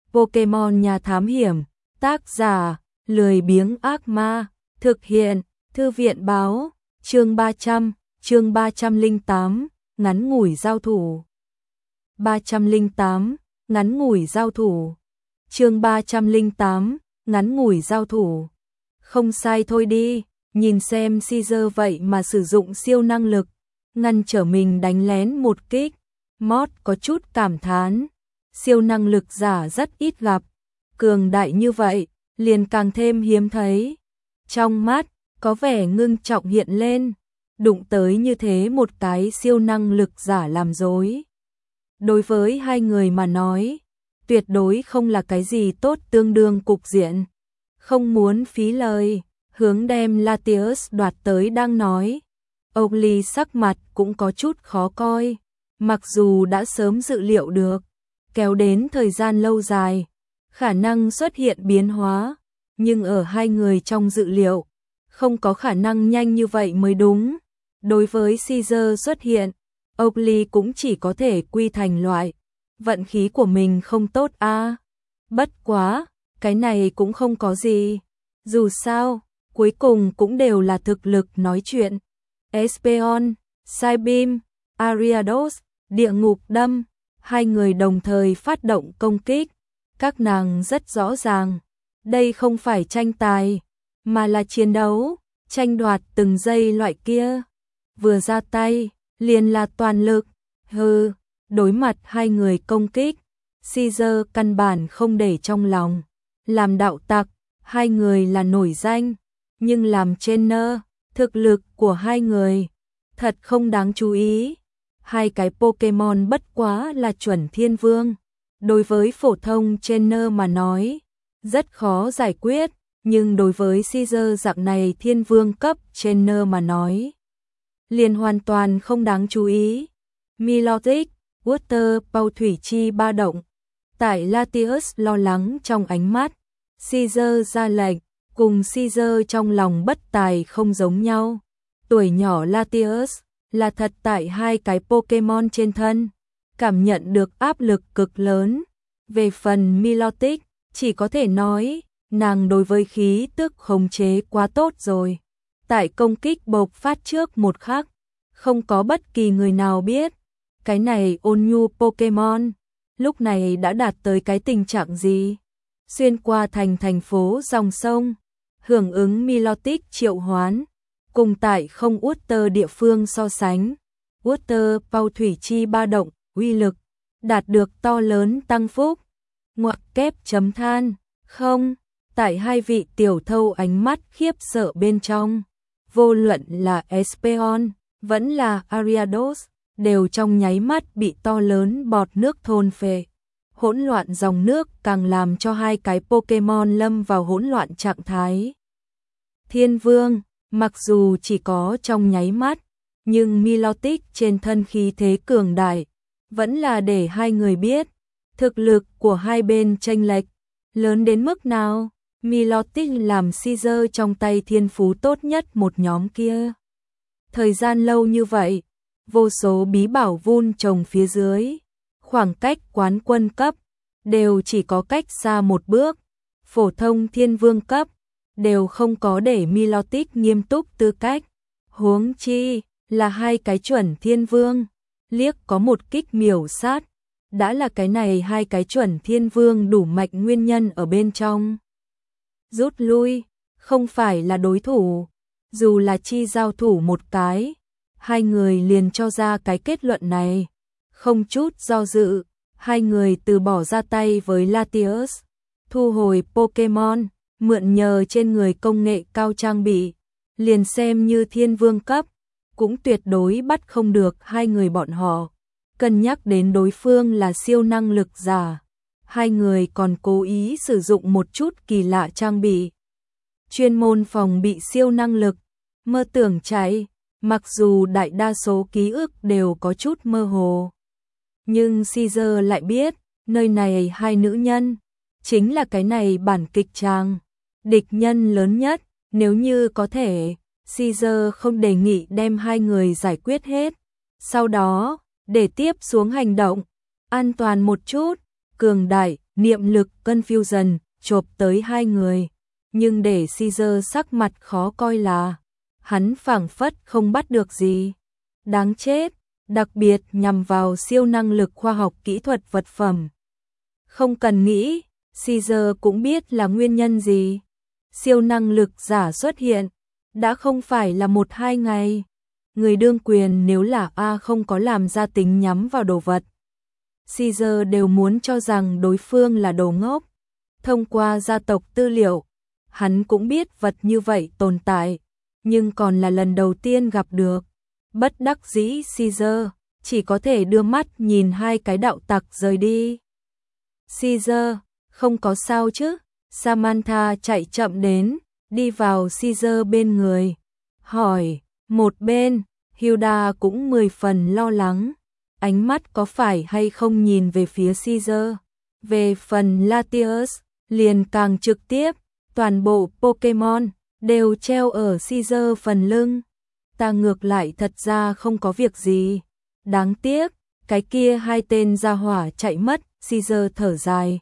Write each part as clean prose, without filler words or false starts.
Pokemon Nhà Thám Hiểm, tác giả, lười biếng ác ma, thực hiện, Thư viện báo, chương 308, ngắn ngủi giao thủ. 308, ngắn ngủi giao thủ. Chương 308, ngắn ngủi giao thủ. Không sai thôi đi, nhìn xem Caesar vậy mà sử dụng siêu năng lực, ngăn trở mình đánh lén một kích. Mod có chút cảm thán, siêu năng lực giả rất ít gặp, cường đại như vậy, liền càng thêm hiếm thấy. Trong mắt, có vẻ ngưng trọng hiện lên, đụng tới như thế một cái siêu năng lực giả làm dối. Đối với hai người mà nói, tuyệt đối không là cái gì tốt tương đương cục diện. Không muốn phí lời, hướng đem Latios đoạt tới đang nói. Oakley sắc mặt cũng có chút khó coi, mặc dù đã sớm dự liệu được, kéo đến thời gian lâu dài, khả năng xuất hiện biến hóa, nhưng ở hai người trong dự liệu, không có khả năng nhanh như vậy mới đúng. Đối với Caesar xuất hiện, Oakley cũng chỉ có thể quy thành loại, vận khí của mình không tốt a. Bất quá, cái này cũng không có gì. Dù sao, cuối cùng cũng đều là thực lực nói chuyện. Espeon, Psybeam, Ariados, địa ngục đâm, hai người đồng thời phát động công kích. Các nàng rất rõ ràng, đây không phải tranh tài, mà là chiến đấu, tranh đoạt từng giây loại kia. Vừa ra tay, liền là toàn lực. Đối mặt hai người công kích, Caesar căn bản không để trong lòng. Làm đạo tặc, hai người là nổi danh, nhưng làm trainer, thực lực của hai người thật không đáng chú ý. Hai cái Pokemon bất quá là chuẩn thiên vương, đối với phổ thông trainer mà nói, rất khó giải quyết, nhưng đối với Caesar dạng này thiên vương cấp trainer mà nói, liền hoàn toàn không đáng chú ý. Milotic, Water Bao thủy chi ba động. Tại Latios lo lắng trong ánh mắt, Caesar ra lệnh, cùng Caesar trong lòng bất tài không giống nhau. Tuổi nhỏ Latios là thật tại hai cái Pokemon trên thân, cảm nhận được áp lực cực lớn. Về phần Milotic, chỉ có thể nói, nàng đối với khí tức khống chế quá tốt rồi. Tại công kích bộc phát trước một khắc, không có bất kỳ người nào biết, cái này ôn nhu Pokemon, lúc này đã đạt tới cái tình trạng gì. Xuyên qua thành phố dòng sông, hưởng ứng Milotic triệu hoán, cùng tại không Water địa phương so sánh. Water Bao thủy chi ba động, uy lực, đạt được to lớn tăng phúc. Ngoặc kép chấm than, không, tại hai vị tiểu thâu ánh mắt khiếp sợ bên trong, vô luận là Espeon, vẫn là Ariados, đều trong nháy mắt bị to lớn bọt nước thôn phệ. Hỗn loạn dòng nước càng làm cho hai cái Pokemon lâm vào hỗn loạn trạng thái. Thiên vương, mặc dù chỉ có trong nháy mắt, nhưng Milotic trên thân khí thế cường đại, vẫn là để hai người biết, thực lực của hai bên chênh lệch lớn đến mức nào. Milotic làm Caesar trong tay thiên phú tốt nhất một nhóm kia. Thời gian lâu như vậy, vô số bí bảo vun trồng phía dưới, khoảng cách quán quân cấp đều chỉ có cách xa một bước, phổ thông thiên vương cấp đều không có để Milotic nghiêm túc tư cách. Huống chi là hai cái chuẩn thiên vương, liếc có một kích miểu sát, đã là cái này hai cái chuẩn thiên vương đủ mạnh nguyên nhân ở bên trong. Rút lui, không phải là đối thủ, dù là chi giao thủ một cái, hai người liền cho ra cái kết luận này. Không chút do dự, hai người từ bỏ ra tay với Latios, thu hồi Pokemon, mượn nhờ trên người công nghệ cao trang bị, liền xem như thiên vương cấp, cũng tuyệt đối bắt không được hai người bọn họ. Cân nhắc đến đối phương là siêu năng lực giả, hai người còn cố ý sử dụng một chút kỳ lạ trang bị. Chuyên môn phòng bị siêu năng lực, mơ tưởng chạy, mặc dù đại đa số ký ức đều có chút mơ hồ. Nhưng Caesar lại biết, nơi này hai nữ nhân, chính là cái này bản kịch tràng, địch nhân lớn nhất, nếu như có thể, Caesar không đề nghị đem hai người giải quyết hết. Sau đó, để tiếp xuống hành động, an toàn một chút, cường đại, niệm lực confusion chộp tới hai người, nhưng để Caesar sắc mặt khó coi là hắn phảng phất không bắt được gì. Đáng chết, đặc biệt nhằm vào siêu năng lực khoa học kỹ thuật vật phẩm. Không cần nghĩ, Caesar cũng biết là nguyên nhân gì. Siêu năng lực giả xuất hiện, đã không phải là 1-2 ngày. Người đương quyền nếu là A không có làm ra tính nhắm vào đồ vật, Caesar đều muốn cho rằng đối phương là đồ ngốc. Thông qua gia tộc tư liệu, hắn cũng biết vật như vậy tồn tại, nhưng còn là lần đầu tiên gặp được. Bất đắc dĩ Caesar chỉ có thể đưa mắt nhìn hai cái đạo tặc rời đi. Caesar, không có sao chứ? Samantha chạy chậm đến, đi vào Caesar bên người, hỏi. Một bên, Hilda cũng 10 phần lo lắng, ánh mắt có phải hay không nhìn về phía Caesar. Về phần Latios, liền càng trực tiếp, toàn bộ Pokemon đều treo ở Caesar phần lưng. Ta ngược lại thật ra không có việc gì. Đáng tiếc, cái kia hai tên gia hỏa chạy mất, Caesar thở dài.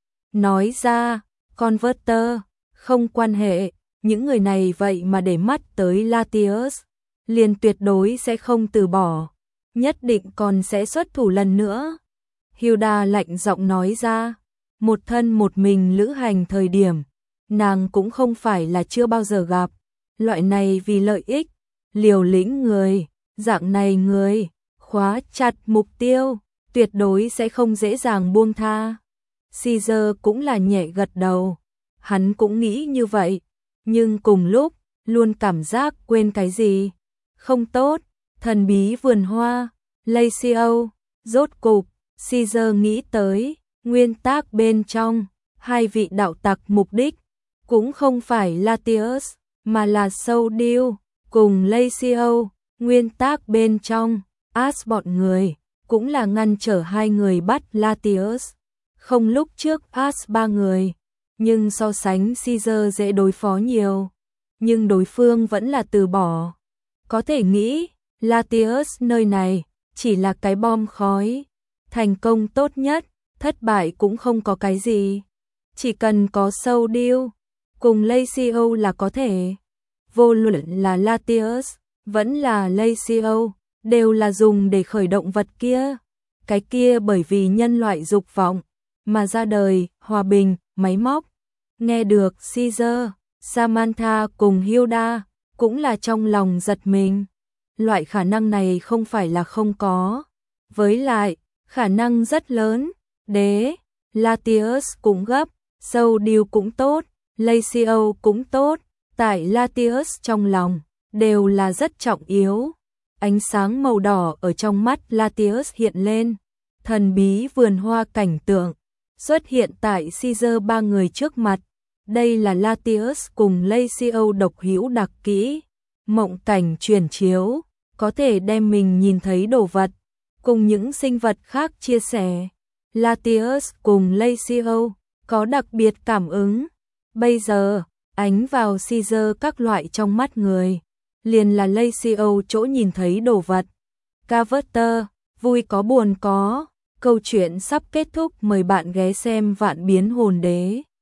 Nói ra, Converter, không quan hệ, những người này vậy mà để mắt tới Latios, liền tuyệt đối sẽ không từ bỏ, nhất định còn sẽ xuất thủ lần nữa. Hilda lạnh giọng nói ra, một thân một mình lữ hành thời điểm, nàng cũng không phải là chưa bao giờ gặp, loại này vì lợi ích, liều lĩnh người, dạng này người, khóa chặt mục tiêu, tuyệt đối sẽ không dễ dàng buông tha. Caesar cũng là nhẹ gật đầu, hắn cũng nghĩ như vậy, nhưng cùng lúc, luôn cảm giác quên cái gì. Không tốt, thần bí vườn hoa, Lacio, rốt cục, Caesar nghĩ tới, nguyên tắc bên trong, hai vị đạo tặc mục đích, cũng không phải Latios, mà là Soul cùng Lacio, nguyên tắc bên trong, Ash bọn người, cũng là ngăn trở hai người bắt Latios. Không lúc trước Ash 3 người, nhưng so sánh Caesar dễ đối phó nhiều, nhưng đối phương vẫn là từ bỏ. Có thể nghĩ, Latios nơi này chỉ là cái bom khói, thành công tốt nhất, thất bại cũng không có cái gì. Chỉ cần có Soul cùng Lacio là có thể. Vô luận là Latios, vẫn là Lacio, đều là dùng để khởi động vật kia. Cái kia bởi vì nhân loại dục vọng mà ra đời, hòa bình, máy móc. Nghe được Caesar, Samantha cùng Hilda cũng là trong lòng giật mình. Loại khả năng này không phải là không có. Với lại, khả năng rất lớn. Latios cũng gấp, Soul cũng tốt, Lacio cũng tốt. Tại Latios trong lòng, đều là rất trọng yếu. Ánh sáng màu đỏ ở trong mắt Latios hiện lên. Thần bí vườn hoa cảnh tượng xuất hiện tại Caesar 3 người trước mặt. Đây là Latios cùng Lacio độc hữu đặc kỹ. Mộng cảnh truyền chiếu, có thể đem mình nhìn thấy đồ vật, cùng những sinh vật khác chia sẻ. Latios cùng Lacio có đặc biệt cảm ứng. Bây giờ, ánh vào Caesar các loại trong mắt người, liền là Lacio chỗ nhìn thấy đồ vật. Carver, vui có buồn có. Câu chuyện sắp kết thúc, mời bạn ghé xem Vạn Biến Hồn Đế.